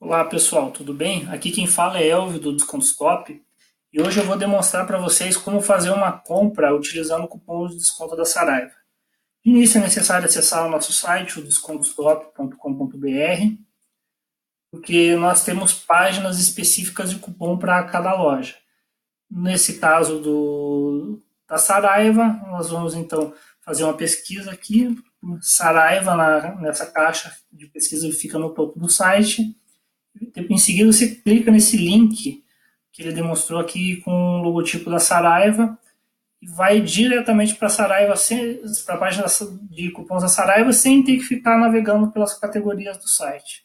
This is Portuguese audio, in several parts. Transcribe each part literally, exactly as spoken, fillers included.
Olá pessoal, tudo bem? Aqui quem fala é Elvio do Desconto Stop e hoje eu vou demonstrar para vocês como fazer uma compra utilizando o cupom de desconto da Saraiva. De início é necessário acessar o nosso site, o desconto stop ponto com ponto b r, porque nós temos páginas específicas de cupom para cada loja. Nesse caso do, da Saraiva, nós vamos então fazer uma pesquisa aqui, Saraiva na, nessa caixa de pesquisa que fica no topo do site. Em seguida você clica nesse link que ele demonstrou aqui com o logotipo da Saraiva e vai diretamente para a Saraiva, para a página de cupons da Saraiva, sem ter que ficar navegando pelas categorias do site.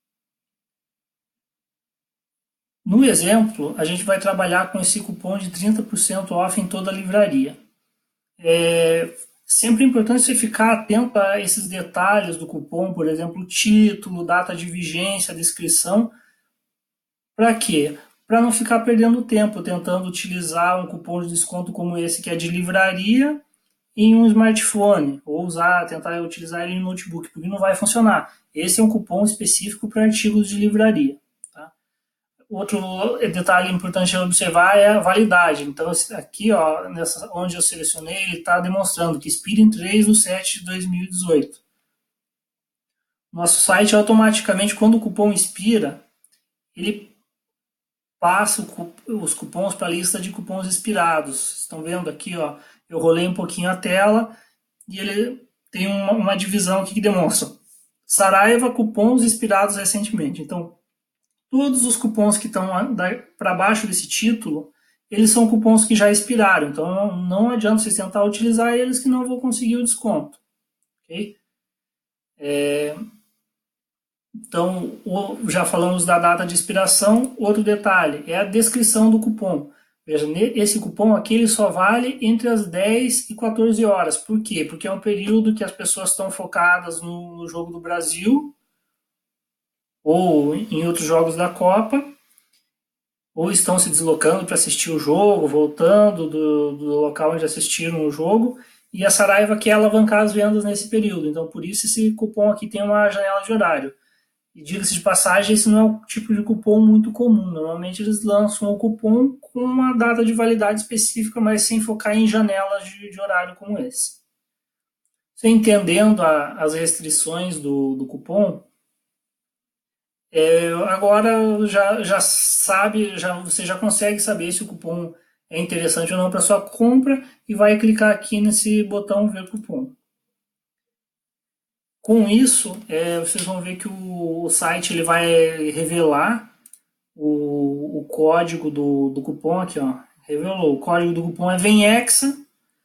No exemplo, a gente vai trabalhar com esse cupom de trinta por cento off em toda a livraria. É sempre importante você ficar atento a esses detalhes do cupom, por exemplo, o título, data de vigência, descrição. Para quê? Para não ficar perdendo tempo tentando utilizar um cupom de desconto como esse, que é de livraria, em um smartphone, ou usar, tentar utilizar ele em notebook, porque não vai funcionar. Esse é um cupom específico para artigos de livraria. Tá? Outro detalhe importante a observar é a validade. Então, aqui, ó, nessa, onde eu selecionei, ele está demonstrando que expira em três de setembro de dois mil e dezoito. Nosso site, automaticamente, quando o cupom expira, ele passa os cupons para a lista de cupons expirados. Estão vendo aqui, ó, eu rolei um pouquinho a tela e ele tem uma, uma divisão aqui que demonstra Saraiva, cupons expirados recentemente. Então, todos os cupons que estão para baixo desse título, eles são cupons que já expiraram. Então, não, não adianta vocês tentar utilizar eles que não vão conseguir o desconto. Ok? É... Então, já falamos da data de expiração. Outro detalhe é a descrição do cupom. Veja, esse cupom aqui ele só vale entre as dez e quatorze horas. Por quê? Porque é um período que as pessoas estão focadas no, no jogo do Brasil ou em outros jogos da Copa, ou estão se deslocando para assistir o jogo, voltando do, do local onde assistiram o jogo, e a Saraiva quer alavancar as vendas nesse período. Então, por isso esse cupom aqui tem uma janela de horário. E diga-se de passagem, esse não é um tipo de cupom muito comum. Normalmente eles lançam o cupom com uma data de validade específica, mas sem focar em janelas de, de horário como esse. Você entendendo a, as restrições do, do cupom, é, agora já, já sabe, já, você já consegue saber se o cupom é interessante ou não para sua compra e vai clicar aqui nesse botão ver cupom. Com isso, é, vocês vão ver que o, o site ele vai revelar o, o código do, do cupom aqui, ó. Revelou. O código do cupom é VEMEXA.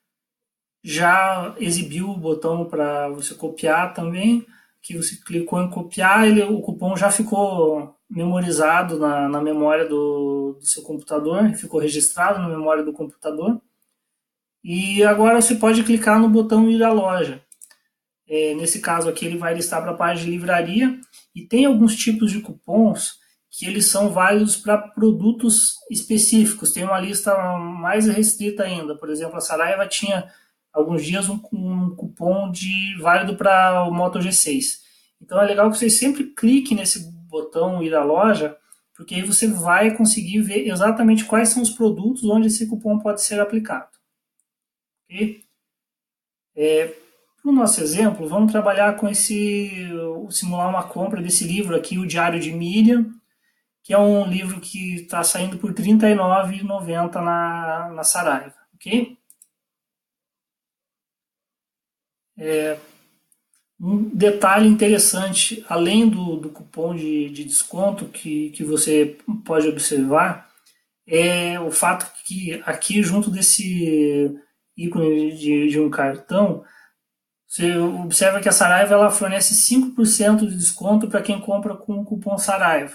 Já exibiu o botão para você copiar também. Que você clicou em copiar, ele, o cupom já ficou memorizado na, na memória do, do seu computador, ficou registrado na memória do computador. E agora você pode clicar no botão ir à loja. É, nesse caso aqui ele vai listar para a página de livraria e tem alguns tipos de cupons que eles são válidos para produtos específicos. Tem uma lista mais restrita ainda. Por exemplo, a Saraiva tinha alguns dias um, um cupom de válido para o Moto G seis. Então é legal que vocês sempre cliquem nesse botão ir à loja, porque aí você vai conseguir ver exatamente quais são os produtos onde esse cupom pode ser aplicado. Ok? É, no nosso exemplo, vamos trabalhar com esse, simular uma compra desse livro aqui, o Diário de Miriam, que é um livro que está saindo por trinta e nove reais e noventa centavos na, na Saraiva, ok? É, um detalhe interessante, além do, do cupom de, de desconto que, que você pode observar, é o fato que aqui junto desse ícone de, de um cartão, você observa que a Saraiva ela fornece cinco por cento de desconto para quem compra com o cupom Saraiva.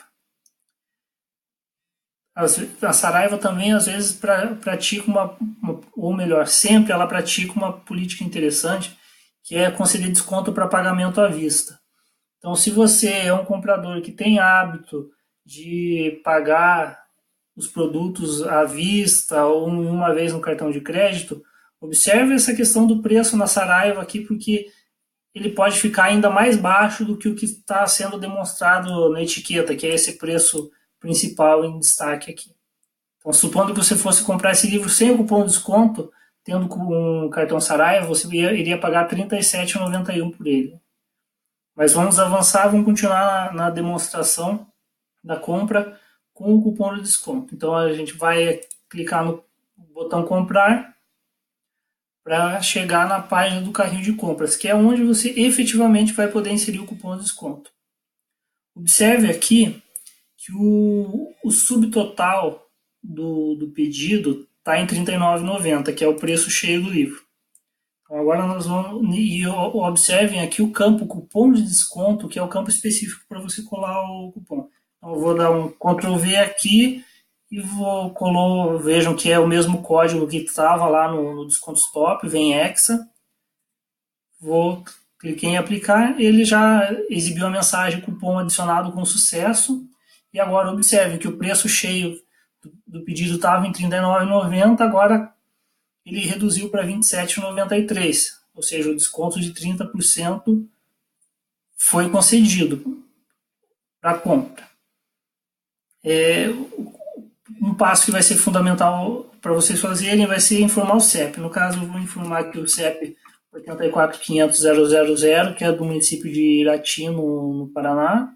A Saraiva também, às vezes, pra, pratica uma, uma, ou melhor, sempre ela pratica uma política interessante, que é conceder desconto para pagamento à vista. Então, se você é um comprador que tem hábito de pagar os produtos à vista ou uma vez no cartão de crédito, observe essa questão do preço na Saraiva aqui, porque ele pode ficar ainda mais baixo do que o que está sendo demonstrado na etiqueta, que é esse preço principal em destaque aqui. Então, supondo que você fosse comprar esse livro sem o cupom de desconto, tendo um cartão Saraiva, você iria pagar trinta e sete reais e noventa e um centavos por ele. Mas vamos avançar, vamos continuar na demonstração da compra com o cupom de desconto. Então, a gente vai clicar no botão comprar para chegar na página do carrinho de compras, que é onde você efetivamente vai poder inserir o cupom de desconto. Observe aqui que o, o subtotal do, do pedido está em trinta e nove reais e noventa centavos, que é o preço cheio do livro. Então agora nós vamos, e observem aqui o campo cupom de desconto, que é o campo específico para você colar o cupom. Então eu vou dar um control V aqui e vou colar, vejam que é o mesmo código que estava lá no, no desconto stop, vem Hexa. Vou cliquei em aplicar, ele já exibiu a mensagem cupom adicionado com sucesso. E agora observe que o preço cheio do pedido estava em trinta e nove reais e noventa centavos, agora ele reduziu para vinte e sete reais e noventa e três centavos, ou seja, o desconto de trinta por cento foi concedido para a compra. É, um passo que vai ser fundamental para vocês fazerem vai ser informar o C E P. No caso, eu vou informar aqui o C E P oito quatro quinhentos zero zero zero, que é do município de Irati, no, no Paraná.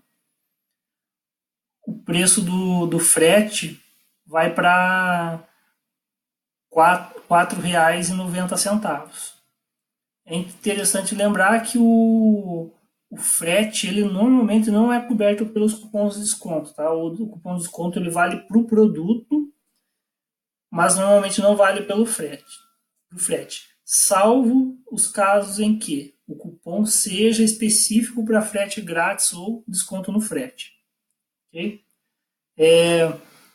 O preço do, do frete vai para quatro reais e noventa centavos. É interessante lembrar que o, o frete ele normalmente não é coberto pelos cupons de desconto. Tá? O, o cupom de desconto ele vale para o produto, mas normalmente não vale pelo frete, pro frete, salvo os casos em que o cupom seja específico para frete grátis ou desconto no frete. Okay? É,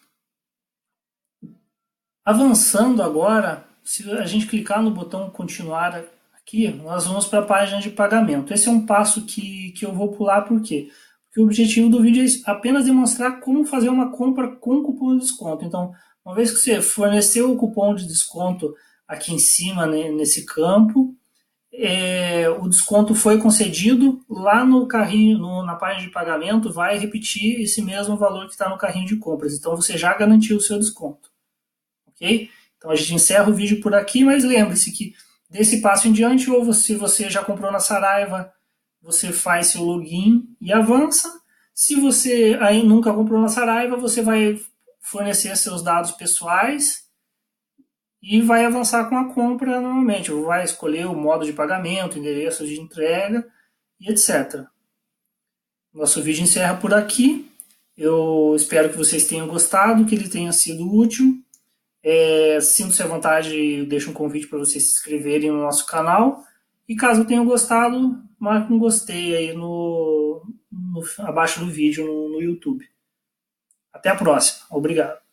avançando agora, se a gente clicar no botão continuar aqui, nós vamos para a página de pagamento. Esse é um passo que, que eu vou pular, por quê? Porque o objetivo do vídeo é apenas demonstrar como fazer uma compra com cupom de desconto. Então, uma vez que você forneceu o cupom de desconto aqui em cima, né, nesse campo, é, o desconto foi concedido, lá no carrinho, no, na página de pagamento, vai repetir esse mesmo valor que está no carrinho de compras. Então, você já garantiu o seu desconto. Ok? Então, a gente encerra o vídeo por aqui, mas lembre-se que desse passo em diante, ou se você já comprou na Saraiva, você faz seu login e avança. Se você aí nunca comprou na Saraiva, você vai fornecer seus dados pessoais e vai avançar com a compra normalmente. Vai escolher o modo de pagamento, endereço de entrega e etcétera. Nosso vídeo encerra por aqui. Eu espero que vocês tenham gostado, que ele tenha sido útil. É, sinto-se à vontade, eu deixo um convite para vocês se inscreverem no nosso canal. E caso tenham gostado, marque um gostei aí no, no, abaixo do vídeo no, no YouTube. Até a próxima. Obrigado.